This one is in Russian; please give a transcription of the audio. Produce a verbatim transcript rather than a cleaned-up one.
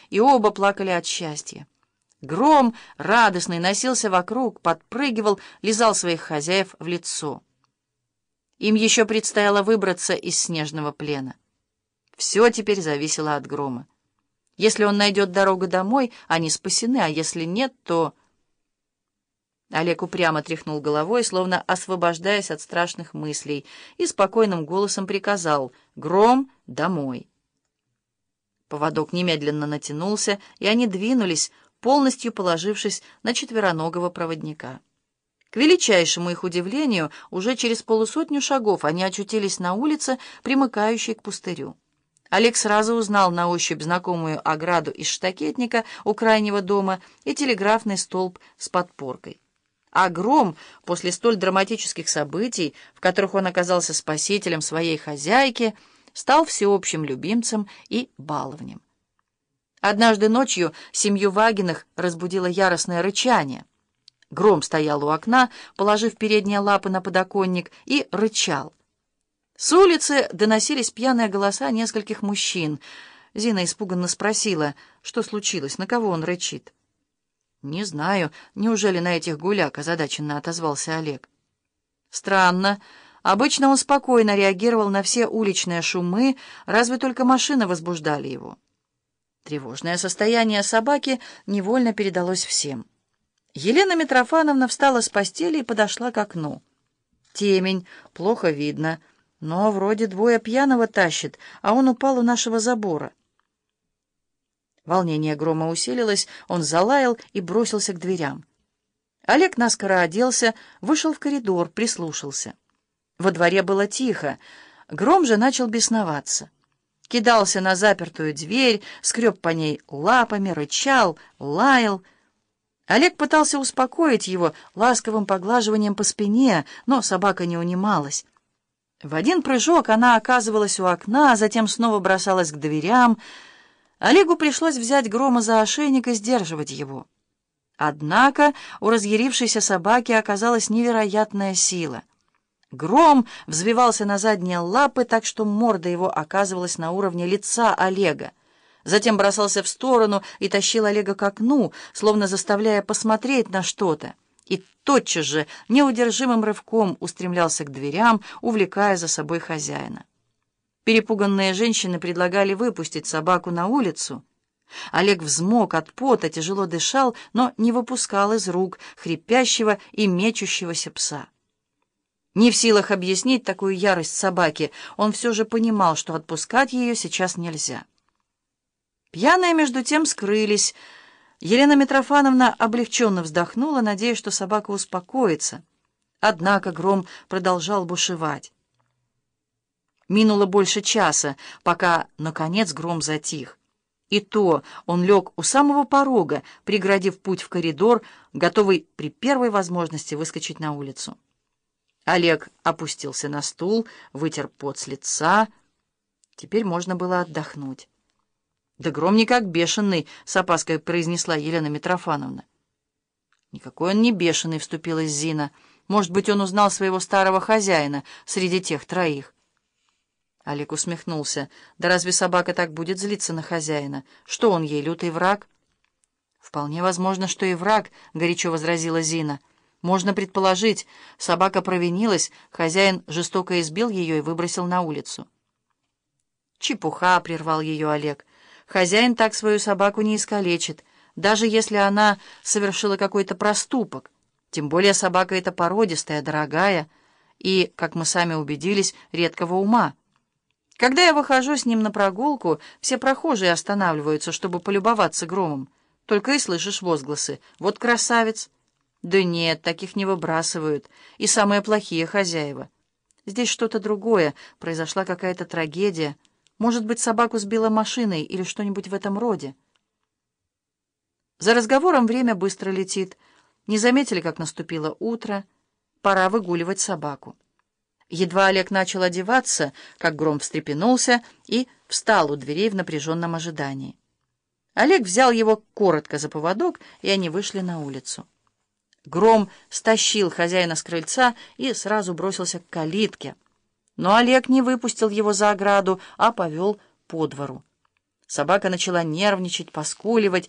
и оба плакали от счастья. Гром, радостный, носился вокруг, подпрыгивал, лизал своих хозяев в лицо. Им еще предстояло выбраться из снежного плена. Все теперь зависело от Грома. Если он найдет дорогу домой, они спасены, а если нет, то... Олег упрямо тряхнул головой, словно освобождаясь от страшных мыслей, и спокойным голосом приказал: «Гром, домой!» Поводок немедленно натянулся, и они двинулись, полностью положившись на четвероногого проводника. К величайшему их удивлению, уже через полусотню шагов они очутились на улице, примыкающей к пустырю. Олег сразу узнал на ощупь знакомую ограду из штакетника у крайнего дома и телеграфный столб с подпоркой. А Гром, после столь драматических событий, в которых он оказался спасителем своей хозяйки, стал всеобщим любимцем и баловнем. Однажды ночью семью Вагиных разбудило яростное рычание. Гром стоял у окна, положив передние лапы на подоконник, и рычал. С улицы доносились пьяные голоса нескольких мужчин. Зина испуганно спросила, что случилось, на кого он рычит. «Не знаю. Неужели на этих гуляк?» — озадаченно отозвался Олег. «Странно. Обычно он спокойно реагировал на все уличные шумы, разве только машины возбуждали его». Тревожное состояние собаки невольно передалось всем. Елена Митрофановна встала с постели и подошла к окну. Темень, плохо видно, но вроде двое пьяного тащит, а он упал у нашего забора. Волнение Грома усилилось, он залаял и бросился к дверям. Олег наскоро оделся, вышел в коридор, прислушался. Во дворе было тихо. Гром же начал бесноваться. Кидался на запертую дверь, скреб по ней лапами, рычал, лаял. Олег пытался успокоить его ласковым поглаживанием по спине, но собака не унималась. В один прыжок она оказывалась у окна, а затем снова бросалась к дверям. Олегу пришлось взять Грома за ошейник и сдерживать его. Однако у разъярившейся собаки оказалась невероятная сила. Гром взвивался на задние лапы, так что морда его оказывалась на уровне лица Олега. Затем бросался в сторону и тащил Олега к окну, словно заставляя посмотреть на что-то, и тотчас же неудержимым рывком устремлялся к дверям, увлекая за собой хозяина. Перепуганные женщины предлагали выпустить собаку на улицу. Олег взмок от пота, тяжело дышал, но не выпускал из рук хрипящего и мечущегося пса. Не в силах объяснить такую ярость собаки, он все же понимал, что отпускать ее сейчас нельзя. Пьяные, между тем, скрылись. Елена Митрофановна облегченно вздохнула, надеясь, что собака успокоится. Однако Гром продолжал бушевать. Минуло больше часа, пока, наконец, Гром затих. И то он лег у самого порога, преградив путь в коридор, готовый при первой возможности выскочить на улицу. Олег опустился на стул, вытер пот с лица. Теперь можно было отдохнуть. «Да Гром не как бешеный», — с опаской произнесла Елена Митрофановна. «Никакой он не бешеный», — вступилась Зина. «Может быть, он узнал своего старого хозяина среди тех троих». Олег усмехнулся. «Да разве собака так будет злиться на хозяина? Что он ей, лютый враг?» «Вполне возможно, что и враг», — горячо возразила Зина. «Можно предположить, собака провинилась, хозяин жестоко избил ее и выбросил на улицу». «Чепуха», — прервал ее Олег. «Хозяин так свою собаку не искалечит, даже если она совершила какой-то проступок. Тем более собака эта породистая, дорогая и, как мы сами убедились, редкого ума. Когда я выхожу с ним на прогулку, все прохожие останавливаются, чтобы полюбоваться Громом. Только и слышишь возгласы: «Вот красавец!» Да нет, таких не выбрасывают. И самые плохие хозяева. Здесь что-то другое, произошла какая-то трагедия. Может быть, собаку сбила машиной или что-нибудь в этом роде. За разговором время быстро летит. Не заметили, как наступило утро. Пора выгуливать собаку. Едва Олег начал одеваться, как Гром встрепенулся и встал у дверей в напряженном ожидании. Олег взял его коротко за поводок, и они вышли на улицу. Гром стащил хозяина с крыльца и сразу бросился к калитке. Но Олег не выпустил его за ограду, а повел по двору. Собака начала нервничать, поскуливать,